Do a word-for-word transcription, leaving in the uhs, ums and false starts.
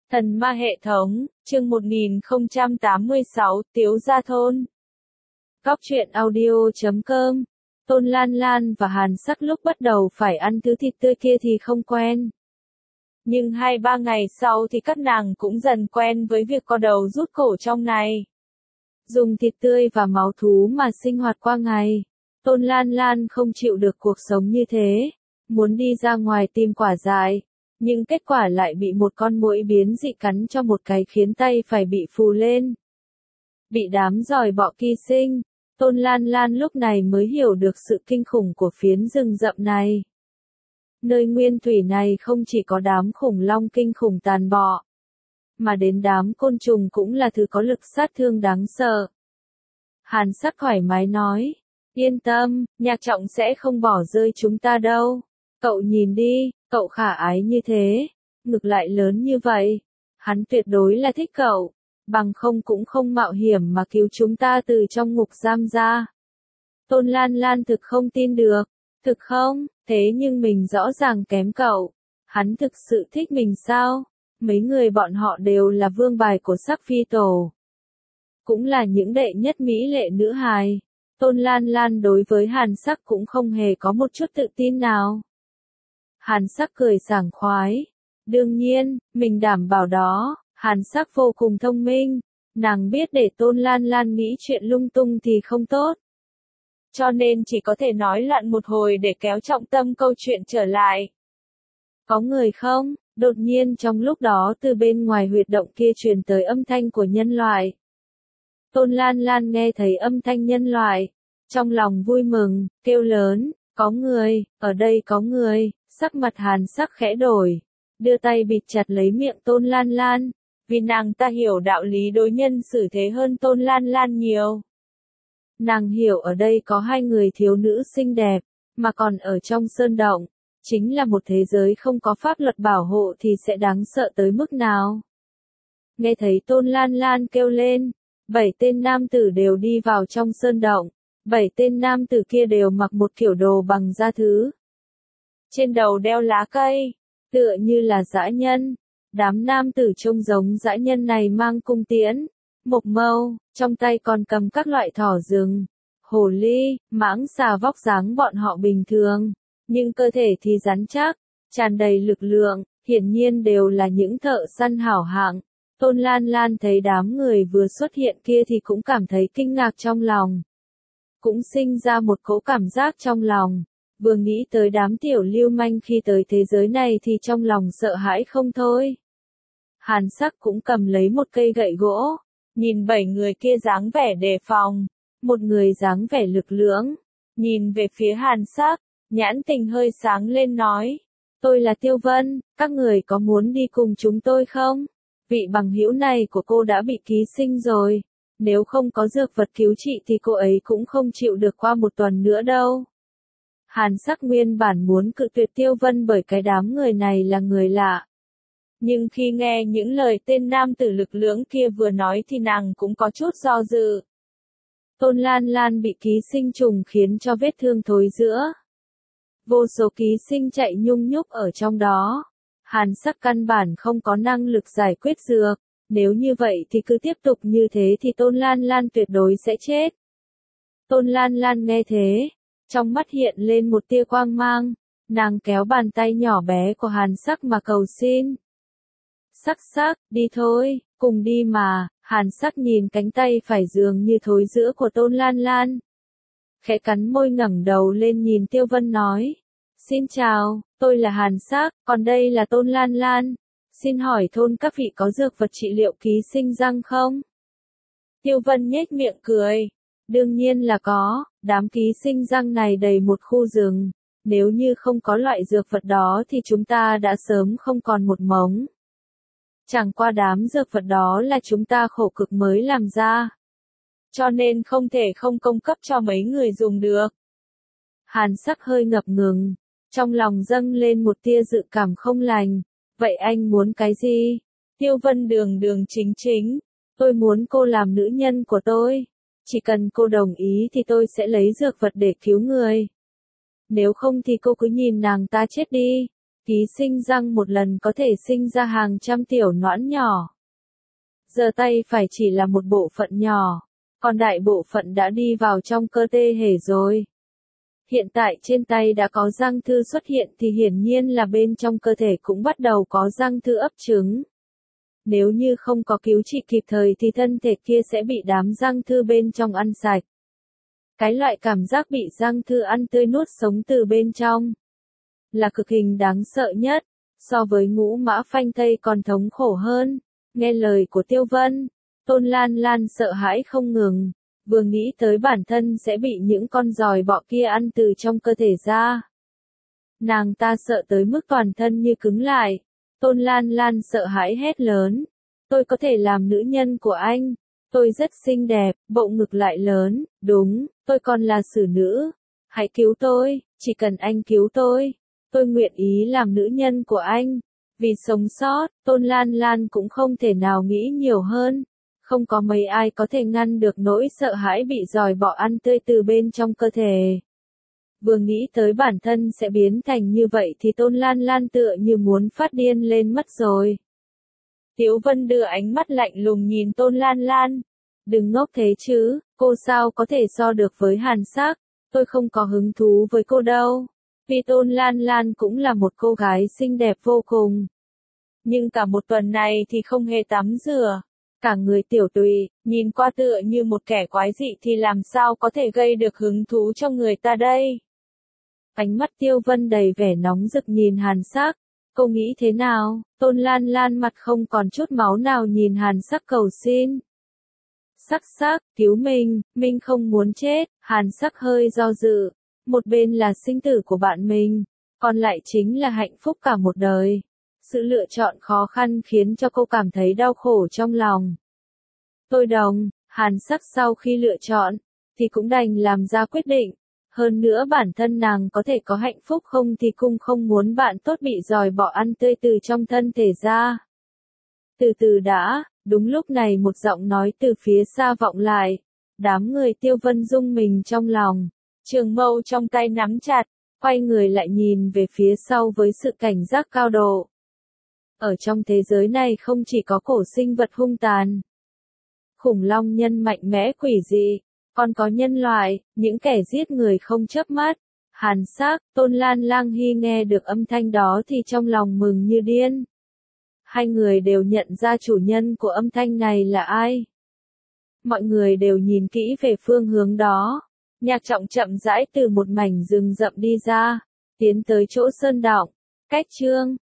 Thần ma hệ thống, chương một nghìn không trăm tám mươi sáu, Tiếu Gia Thôn. Góc truyện audio chấm com. Tôn Lan Lan và Hàn Sắc lúc bắt đầu phải ăn thứ thịt tươi kia thì không quen. Nhưng hai ba ngày sau thì các nàng cũng dần quen với việc co đầu rút cổ trong này. Dùng thịt tươi và máu thú mà sinh hoạt qua ngày. Tôn Lan Lan không chịu được cuộc sống như thế. Muốn đi ra ngoài tìm quả dại. Nhưng kết quả lại bị một con muỗi biến dị cắn cho một cái khiến tay phải bị phù lên. Bị đám giòi bọ ký sinh, Tôn Lan Lan lúc này mới hiểu được sự kinh khủng của phiến rừng rậm này. Nơi nguyên thủy này không chỉ có đám khủng long kinh khủng tàn bạo, mà đến đám côn trùng cũng là thứ có lực sát thương đáng sợ. Hàn Sắc thoải mái nói, yên tâm, Nhạc Trọng sẽ không bỏ rơi chúng ta đâu. Cậu nhìn đi, cậu khả ái như thế, ngực lại lớn như vậy, hắn tuyệt đối là thích cậu, bằng không cũng không mạo hiểm mà cứu chúng ta từ trong ngục giam ra. Tôn Lan Lan thực không tin được, thực không, thế nhưng mình rõ ràng kém cậu, hắn thực sự thích mình sao, mấy người bọn họ đều là vương bài của Sắc Phi Tổ. Cũng là những đệ nhất mỹ lệ nữ hài, Tôn Lan Lan đối với Hàn Sắc cũng không hề có một chút tự tin nào. Hàn Sắc cười sảng khoái. Đương nhiên, mình đảm bảo đó, Hàn Sắc vô cùng thông minh. Nàng biết để Tôn Lan Lan nghĩ chuyện lung tung thì không tốt. Cho nên chỉ có thể nói loạn một hồi để kéo trọng tâm câu chuyện trở lại. Có người không? Đột nhiên trong lúc đó từ bên ngoài huyệt động kia truyền tới âm thanh của nhân loại. Tôn Lan Lan nghe thấy âm thanh nhân loại. Trong lòng vui mừng, kêu lớn, có người, ở đây có người. Sắc mặt Hàn Sắc khẽ đổi, đưa tay bịt chặt lấy miệng Tôn Lan Lan, vì nàng ta hiểu đạo lý đối nhân xử thế hơn Tôn Lan Lan nhiều. Nàng hiểu ở đây có hai người thiếu nữ xinh đẹp, mà còn ở trong sơn động, chính là một thế giới không có pháp luật bảo hộ thì sẽ đáng sợ tới mức nào. Nghe thấy Tôn Lan Lan kêu lên, bảy tên nam tử đều đi vào trong sơn động, bảy tên nam tử kia đều mặc một kiểu đồ bằng da thú. Trên đầu đeo lá cây, tựa như là dã nhân. Đám nam tử trông giống dã nhân này mang cung tiễn, mộc mâu, trong tay còn cầm các loại thỏ rừng, hồ ly, mãng xà vóc dáng bọn họ bình thường, nhưng cơ thể thì rắn chắc, tràn đầy lực lượng, hiển nhiên đều là những thợ săn hảo hạng. Tôn Lan Lan thấy đám người vừa xuất hiện kia thì cũng cảm thấy kinh ngạc trong lòng. Cũng sinh ra một cỗ cảm giác trong lòng. Vừa nghĩ tới đám tiểu lưu manh khi tới thế giới này thì trong lòng sợ hãi không thôi. Hàn Sắc cũng cầm lấy một cây gậy gỗ, nhìn bảy người kia dáng vẻ đề phòng, một người dáng vẻ lực lưỡng, nhìn về phía Hàn Sắc, nhãn tình hơi sáng lên nói, tôi là Tiêu Vân, các người có muốn đi cùng chúng tôi không? Vị bằng hữu này của cô đã bị ký sinh rồi, nếu không có dược vật cứu trị thì cô ấy cũng không chịu được qua một tuần nữa đâu. Hàn Sắc nguyên bản muốn cự tuyệt Tiêu Vân bởi cái đám người này là người lạ. Nhưng khi nghe những lời tên nam tử lực lưỡng kia vừa nói thì nàng cũng có chút do dự. Tôn Lan Lan bị ký sinh trùng khiến cho vết thương thối rữa. Vô số ký sinh chạy nhung nhúc ở trong đó. Hàn Sắc căn bản không có năng lực giải quyết dược. Nếu như vậy thì cứ tiếp tục như thế thì Tôn Lan Lan tuyệt đối sẽ chết. Tôn Lan Lan nghe thế. Trong mắt hiện lên một tia quang mang, nàng kéo bàn tay nhỏ bé của Hàn Sắc mà cầu xin. Sắc Sắc, đi thôi, cùng đi mà, Hàn Sắc nhìn cánh tay phải dường như thối rữa của Tôn Lan Lan. Khẽ cắn môi ngẩng đầu lên nhìn Tiêu Vân nói. Xin chào, tôi là Hàn Sắc, còn đây là Tôn Lan Lan. Xin hỏi thôn các vị có dược vật trị liệu ký sinh răng không? Tiêu Vân nhếch miệng cười. Đương nhiên là có, đám ký sinh răng này đầy một khu rừng, nếu như không có loại dược vật đó thì chúng ta đã sớm không còn một mống. Chẳng qua đám dược vật đó là chúng ta khổ cực mới làm ra. Cho nên không thể không cung cấp cho mấy người dùng được. Hàn Sắc hơi ngập ngừng, trong lòng dâng lên một tia dự cảm không lành. Vậy anh muốn cái gì? Tiêu Vân đường đường chính chính, tôi muốn cô làm nữ nhân của tôi. Chỉ cần cô đồng ý thì tôi sẽ lấy dược vật để cứu người. Nếu không thì cô cứ nhìn nàng ta chết đi. Ký sinh răng một lần có thể sinh ra hàng trăm tiểu noãn nhỏ. Giờ tay phải chỉ là một bộ phận nhỏ, còn đại bộ phận đã đi vào trong cơ thể rồi. Hiện tại trên tay đã có răng thư xuất hiện thì hiển nhiên là bên trong cơ thể cũng bắt đầu có răng thư ấp trứng. Nếu như không có cứu trị kịp thời thì thân thể kia sẽ bị đám răng thư bên trong ăn sạch. Cái loại cảm giác bị răng thư ăn tươi nuốt sống từ bên trong là cực hình đáng sợ nhất, so với ngũ mã phanh thây còn thống khổ hơn. Nghe lời của Tiêu Vân, Tôn Lan Lan sợ hãi không ngừng, vừa nghĩ tới bản thân sẽ bị những con giòi bọ kia ăn từ trong cơ thể ra. Nàng ta sợ tới mức toàn thân như cứng lại. Tôn Lan Lan sợ hãi hét lớn, tôi có thể làm nữ nhân của anh, tôi rất xinh đẹp, bộ ngực lại lớn, đúng, tôi còn là xử nữ, hãy cứu tôi, chỉ cần anh cứu tôi, tôi nguyện ý làm nữ nhân của anh. Vì sống sót, Tôn Lan Lan cũng không thể nào nghĩ nhiều hơn, không có mấy ai có thể ngăn được nỗi sợ hãi bị giòi bọ ăn tươi từ bên trong cơ thể. Vừa nghĩ tới bản thân sẽ biến thành như vậy thì Tôn Lan Lan tựa như muốn phát điên lên mất rồi. Tiếu Vân đưa ánh mắt lạnh lùng nhìn Tôn Lan Lan. Đừng ngốc thế chứ, cô sao có thể so được với Hàn Sắc, tôi không có hứng thú với cô đâu. Vì Tôn Lan Lan cũng là một cô gái xinh đẹp vô cùng. Nhưng cả một tuần này thì không hề tắm rửa. Cả người tiểu tụy, nhìn qua tựa như một kẻ quái dị thì làm sao có thể gây được hứng thú cho người ta đây. Ánh mắt Tiêu Vân đầy vẻ nóng rực nhìn Hàn Sắc. Cô nghĩ thế nào? Tôn Lan Lan mặt không còn chút máu nào nhìn Hàn Sắc cầu xin. Sắc Sắc, cứu mình, mình không muốn chết. Hàn Sắc hơi do dự. Một bên là sinh tử của bạn mình, còn lại chính là hạnh phúc cả một đời. Sự lựa chọn khó khăn khiến cho cô cảm thấy đau khổ trong lòng. Tôi đồng, Hàn Sắc sau khi lựa chọn, thì cũng đành làm ra quyết định. Hơn nữa bản thân nàng có thể có hạnh phúc không thì cũng không muốn bạn tốt bị giòi bọ ăn tươi từ trong thân thể ra. Từ từ đã, đúng lúc này một giọng nói từ phía xa vọng lại. Đám người Tiêu Vân rung mình trong lòng. Trường mâu trong tay nắm chặt, quay người lại nhìn về phía sau với sự cảnh giác cao độ. Ở trong thế giới này không chỉ có cổ sinh vật hung tàn, khủng long nhân mạnh mẽ quỷ dị, còn có nhân loại, những kẻ giết người không chớp mắt. Hàn Sắc, Tôn Lan Lang Hy nghe được âm thanh đó thì trong lòng mừng như điên. Hai người đều nhận ra chủ nhân của âm thanh này là ai. Mọi người đều nhìn kỹ về phương hướng đó. Nhạc Trọng chậm rãi từ một mảnh rừng rậm đi ra, tiến tới chỗ sơn động. Cách Trương,